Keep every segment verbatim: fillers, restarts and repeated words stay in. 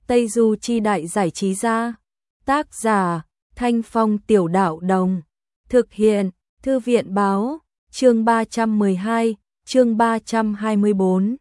Tây Du Chi Đại Giải Trí Gia. Tác giả Thanh Phong Tiểu Đạo Đồng. Thực hiện Thư viện Báo. Chương ba trăm mười hai, chương ba trăm hai mươi bốn.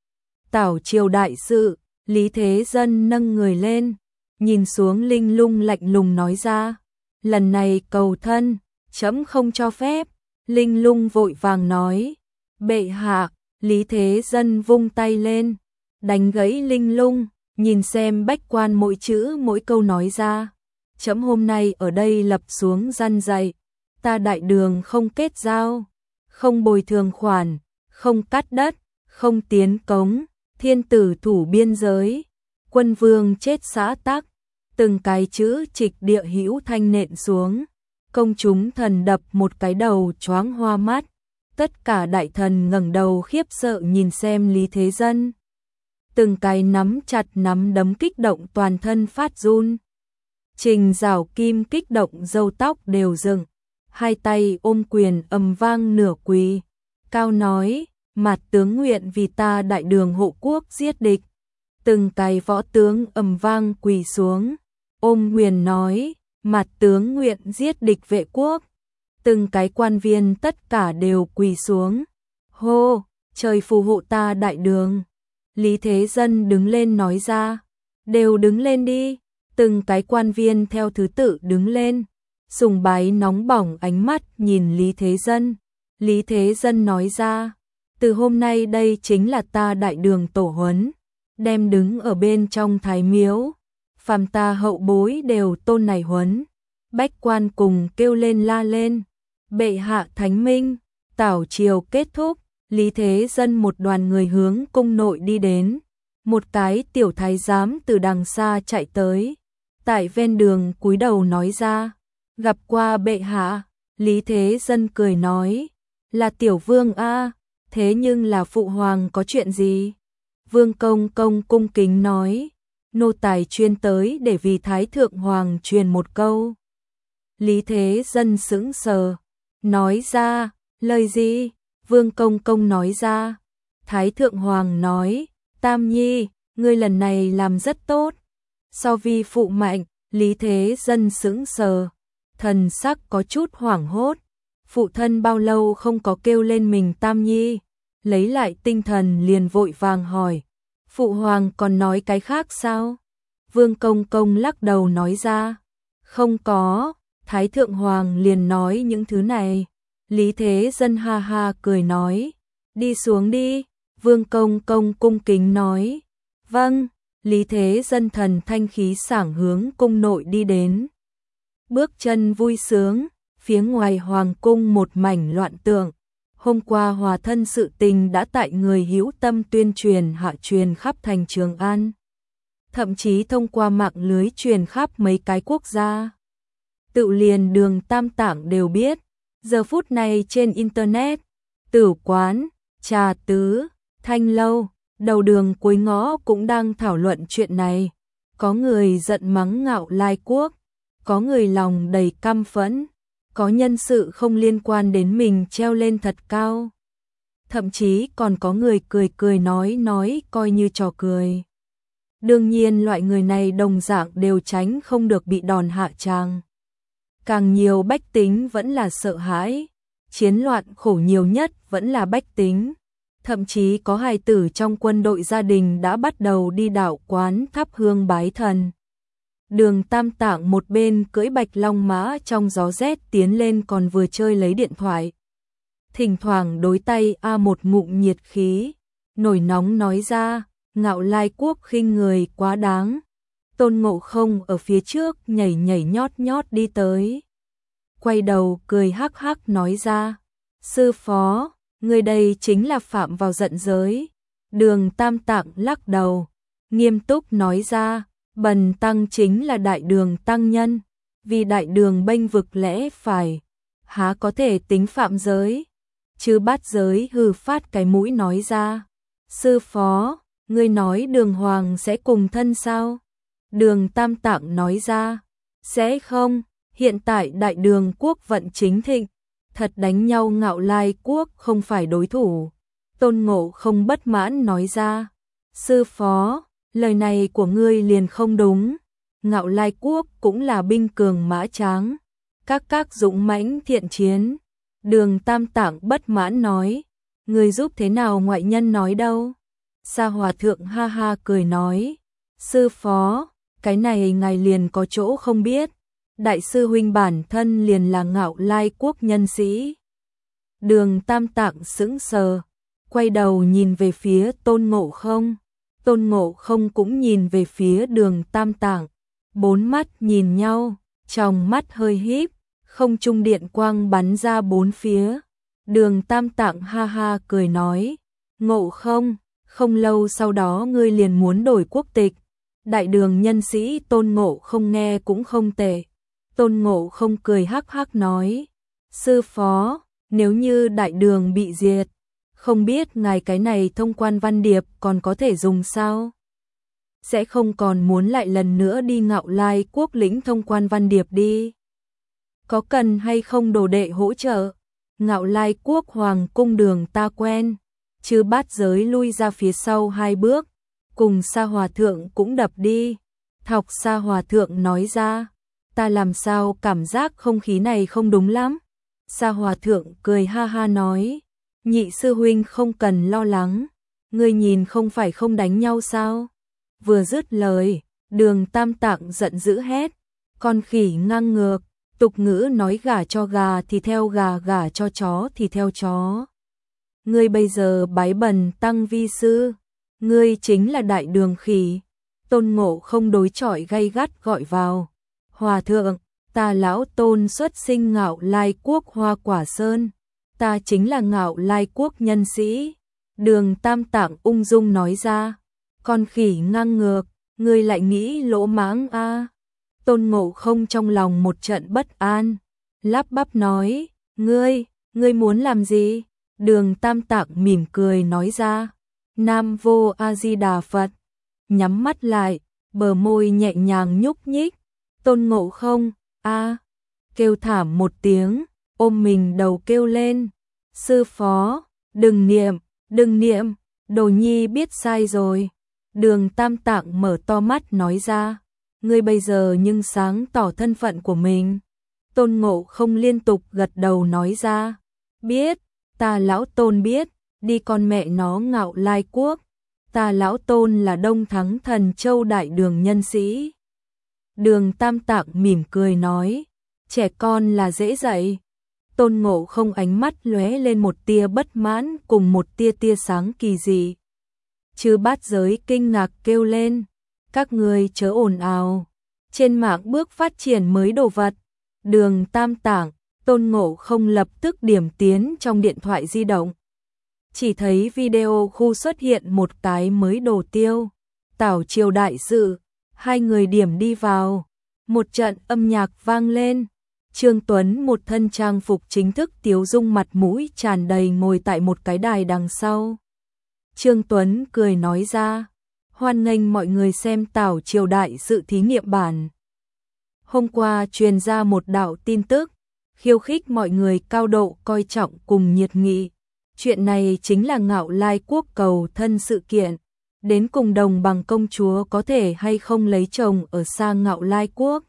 Tảo triều đại sự, Lý Thế Dân nâng người lên, nhìn xuống Linh Lung lạnh lùng nói ra, lần này cầu thân, trẫm không cho phép. Linh Lung vội vàng nói, bệ hạ. Lý Thế Dân vung tay lên, đánh gãy Linh Lung, nhìn xem bách quan mỗi chữ mỗi câu nói ra. Trẫm hôm nay ở đây lập xuống răn dạy, ta Đại Đường không kết giao, không bồi thường khoản, không cắt đất, không tiến cống, thiên tử thủ biên giới, quân vương chết xã tắc, từng cái chữ trịch địa hữu thanh nện xuống. Công chúng thần đập một cái đầu choáng hoa mắt, tất cả đại thần ngẩng đầu khiếp sợ nhìn xem Lý Thế Dân. Từng cái nắm chặt nắm đấm kích động toàn thân phát run. Trình Giảo Kim kích động râu tóc đều dựng, hai tay ôm quyền ầm vang nửa quỳ, cao nói, Mạt tướng nguyện vì ta Đại Đường hộ quốc giết địch. Từng cái võ tướng ầm vang quỳ xuống, ôm quyền nói, Mạt tướng nguyện giết địch vệ quốc. Từng cái quan viên tất cả đều quỳ xuống. Hô, trời phù hộ ta Đại Đường. Lý Thế Dân đứng lên nói ra, đều đứng lên đi. Từng cái quan viên theo thứ tự đứng lên, sùng bái nóng bỏng ánh mắt nhìn Lý Thế Dân. Lý Thế Dân nói ra, từ hôm nay đây chính là ta Đại Đường tổ huấn, đem đứng ở bên trong thái miếu, phàm ta hậu bối đều tôn này huấn. Bách quan cùng kêu lên la lên, bệ hạ thánh minh. Tảo triều kết thúc, Lý Thế Dân một đoàn người hướng cung nội đi đến. Một cái tiểu thái giám từ đằng xa chạy tới, tại ven đường cúi đầu nói ra, gặp qua bệ hạ. Lý Thế Dân cười nói, là tiểu vương a, thế nhưng là phụ hoàng có chuyện gì? Vương công công cung kính nói, nô tài chuyên tới để vì thái thượng hoàng truyền một câu. Lý Thế Dân sững sờ, nói ra, lời gì? Vương công công nói ra, thái thượng hoàng nói, Tam Nhi, ngươi lần này làm rất tốt. So vi phụ mạnh. Lý Thế Dân sững sờ, thần sắc có chút hoảng hốt. Phụ thân bao lâu không có kêu lên mình Tam Nhi, lấy lại tinh thần liền vội vàng hỏi, phụ hoàng còn nói cái khác sao? Vương công công lắc đầu nói ra, không có. Thái thượng hoàng liền nói những thứ này. Lý Thế Dân ha ha cười nói, đi xuống đi. Vương công công cung kính nói, vâng. Lý Thế Dân thần thanh khí sảng hướng cung nội đi đến. Bước chân vui sướng, phía ngoài hoàng cung một mảnh loạn tượng. Hôm qua hòa thân sự tình đã tại người hữu tâm tuyên truyền hạ truyền khắp thành Trường An. Thậm chí thông qua mạng lưới truyền khắp mấy cái quốc gia. Tự liền Đường Tam Tạng đều biết. Giờ phút này trên Internet, tử quán, trà tứ, thanh lâu, đầu đường cuối ngõ cũng đang thảo luận chuyện này. Có người giận mắng Ngạo Lai quốc, có người lòng đầy căm phẫn, có nhân sự không liên quan đến mình treo lên thật cao. Thậm chí còn có người cười cười nói nói coi như trò cười. Đương nhiên loại người này đồng dạng đều tránh không được bị đòn hạ tràng. Càng nhiều bách tính vẫn là sợ hãi, chiến loạn khổ nhiều nhất vẫn là bách tính. Thậm chí có hài tử trong quân đội gia đình đã bắt đầu đi đạo quán thắp hương bái thần. Đường Tam Tạng một bên cưỡi bạch long mã trong gió rét tiến lên còn vừa chơi lấy điện thoại. Thỉnh thoảng đối tay a một ngụm nhiệt khí, nổi nóng nói ra, Ngạo Lai quốc khinh người quá đáng. Tôn Ngộ Không ở phía trước nhảy nhảy nhót nhót đi tới. Quay đầu cười hắc hắc nói ra, sư phó, người đây chính là phạm vào giận giới. Đường Tam Tạng lắc đầu, nghiêm túc nói ra, bần tăng chính là Đại Đường tăng nhân, vì Đại Đường bênh vực lẽ phải, há có thể tính phạm giới. Chứ Bát Giới hừ phát cái mũi nói ra, sư phó, ngươi nói Đường Hoàng sẽ cùng thân sao? Đường Tam Tạng nói ra, sẽ không, hiện tại Đại Đường quốc vận chính thịnh, thật đánh nhau Ngạo Lai quốc không phải đối thủ. Tôn Ngộ Không bất mãn nói ra, sư phó, lời này của ngươi liền không đúng. Ngạo Lai quốc cũng là binh cường mã tráng, các các dũng mãnh thiện chiến. Đường Tam Tạng bất mãn nói, ngươi giúp thế nào ngoại nhân nói đâu? Sa Hòa Thượng ha ha cười nói, sư phó, cái này ngài liền có chỗ không biết, đại sư huynh bản thân liền là Ngạo Lai quốc nhân sĩ. Đường Tam Tạng sững sờ, quay đầu nhìn về phía Tôn Ngộ Không. Tôn Ngộ Không cũng nhìn về phía Đường Tam Tạng, bốn mắt nhìn nhau, trong mắt hơi híp, không trung điện quang bắn ra bốn phía. Đường Tam Tạng ha ha cười nói, Ngộ Không, không lâu sau đó ngươi liền muốn đổi quốc tịch. Đại đường nhân sĩ Tôn Ngộ Không nghe cũng không tệ. Tôn Ngộ Không cười hắc hắc nói, sư phó, nếu như đại đường bị diệt, không biết ngài cái này thông quan văn điệp còn có thể dùng sao? Sẽ không còn muốn lại lần nữa đi Ngạo Lai quốc lĩnh thông quan văn điệp đi. Có cần hay không đồ đệ hỗ trợ? Ngạo Lai quốc hoàng cung đường ta quen. Chư Bát Giới lui ra phía sau hai bước, cùng Sa Hòa Thượng cũng đập đi. Thọc Sa Hòa Thượng nói ra, ta làm sao cảm giác không khí này không đúng lắm. Sa Hòa Thượng cười ha ha nói, nhị sư huynh không cần lo lắng, ngươi nhìn không phải không đánh nhau sao? Vừa dứt lời, Đường Tam Tạng giận dữ hét, con khỉ ngang ngược, tục ngữ nói gả cho gà thì theo gà, gả cho chó thì theo chó. Ngươi bây giờ bái bần tăng vi sư, ngươi chính là đại đường khỉ. Tôn Ngộ Không đối chọi gay gắt gọi vào, Hòa Thượng, ta lão Tôn xuất sinh Ngạo Lai quốc Hoa Quả Sơn, ta chính là Ngạo Lai quốc nhân sĩ. Đường Tam Tạng ung dung nói ra, con khỉ ngang ngược, ngươi lại nghĩ lỗ mãng a? À. Tôn Ngộ Không trong lòng một trận bất an, lắp bắp nói, ngươi, ngươi muốn làm gì? Đường Tam Tạng mỉm cười nói ra, Nam Vô A Di Đà Phật. Nhắm mắt lại, bờ môi nhẹ nhàng nhúc nhích. Tôn Ngộ Không, a, kêu thảm một tiếng, ôm mình đầu kêu lên, sư phó, đừng niệm, đừng niệm, đồ nhi biết sai rồi. Đường Tam Tạng mở to mắt nói ra, ngươi bây giờ nhưng sáng tỏ thân phận của mình. Tôn Ngộ Không liên tục gật đầu nói ra, biết, ta lão Tôn biết, đi con mẹ nó Ngạo Lai quốc, ta lão Tôn là Đông Thắng Thần Châu đại đường nhân sĩ. Đường Tam Tạng mỉm cười nói, trẻ con là dễ dạy. Tôn Ngộ Không ánh mắt lóe lên một tia bất mãn cùng một tia tia sáng kỳ dị. Chư Bát Giới kinh ngạc kêu lên, các ngươi chớ ồn ào, trên mạng bước phát triển mới đồ vật. Đường Tam Tạng, Tôn Ngộ Không lập tức điểm tiến trong điện thoại di động. Chỉ thấy video khu xuất hiện một cái mới đồ tiêu, Tảo Triều đại sự, hai người điểm đi vào, một trận âm nhạc vang lên. Trương Tuấn một thân trang phục chính thức tiếu dung mặt mũi tràn đầy ngồi tại một cái đài đằng sau. Trương Tuấn cười nói ra, hoan nghênh mọi người xem Tảo Triều đại sự thí nghiệm bản. Hôm qua truyền ra một đạo tin tức, khiêu khích mọi người cao độ coi trọng cùng nhiệt nghị. Chuyện này chính là Ngạo Lai quốc cầu thân sự kiện. Đến cùng đồng bằng công chúa có thể hay không lấy chồng ở xa Ngạo Lai quốc.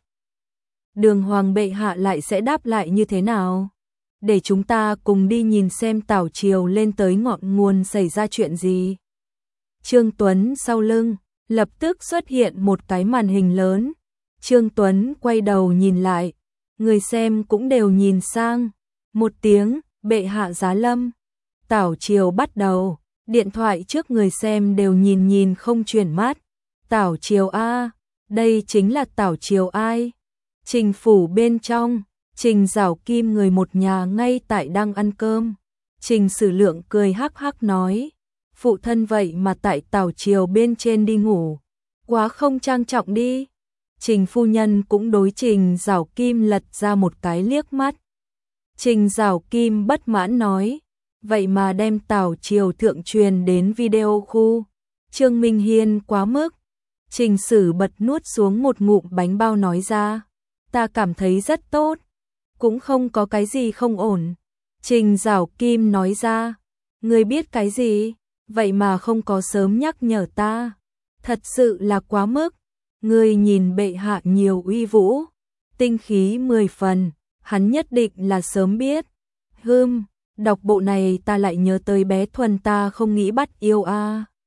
Đường Hoàng bệ hạ lại sẽ đáp lại như thế nào? Để chúng ta cùng đi nhìn xem Tảo Triều lên tới ngọn nguồn xảy ra chuyện gì. Trương Tuấn sau lưng, lập tức xuất hiện một cái màn hình lớn. Trương Tuấn quay đầu nhìn lại, người xem cũng đều nhìn sang. Một tiếng, bệ hạ giá lâm. Tảo Triều bắt đầu, điện thoại trước người xem đều nhìn nhìn không chuyển mắt. Tảo Triều a, đây chính là Tảo Triều ai? Trình phủ bên trong, Trình Giảo Kim người một nhà ngay tại đang ăn cơm. Trình Sử Lượng cười hắc hắc nói, phụ thân vậy mà tại Tảo Triều bên trên đi ngủ, quá không trang trọng đi. Trình phu nhân cũng đối Trình Giảo Kim lật ra một cái liếc mắt. Trình Giảo Kim bất mãn nói, vậy mà đem Tảo Triều thượng truyền đến video khu. Trương Minh Hiên quá mức. Trình Sử bật nuốt xuống một ngụm bánh bao nói ra, ta cảm thấy rất tốt, cũng không có cái gì không ổn. Trình Giảo Kim nói ra, ngươi biết cái gì, vậy mà không có sớm nhắc nhở ta. thật sự là quá mức. Ngươi nhìn bệ hạ nhiều uy vũ, tinh khí mười phần, hắn nhất định là sớm biết. Hừm, đọc bộ này ta lại nhớ tới bé Thuần ta không nghĩ bắt yêu a.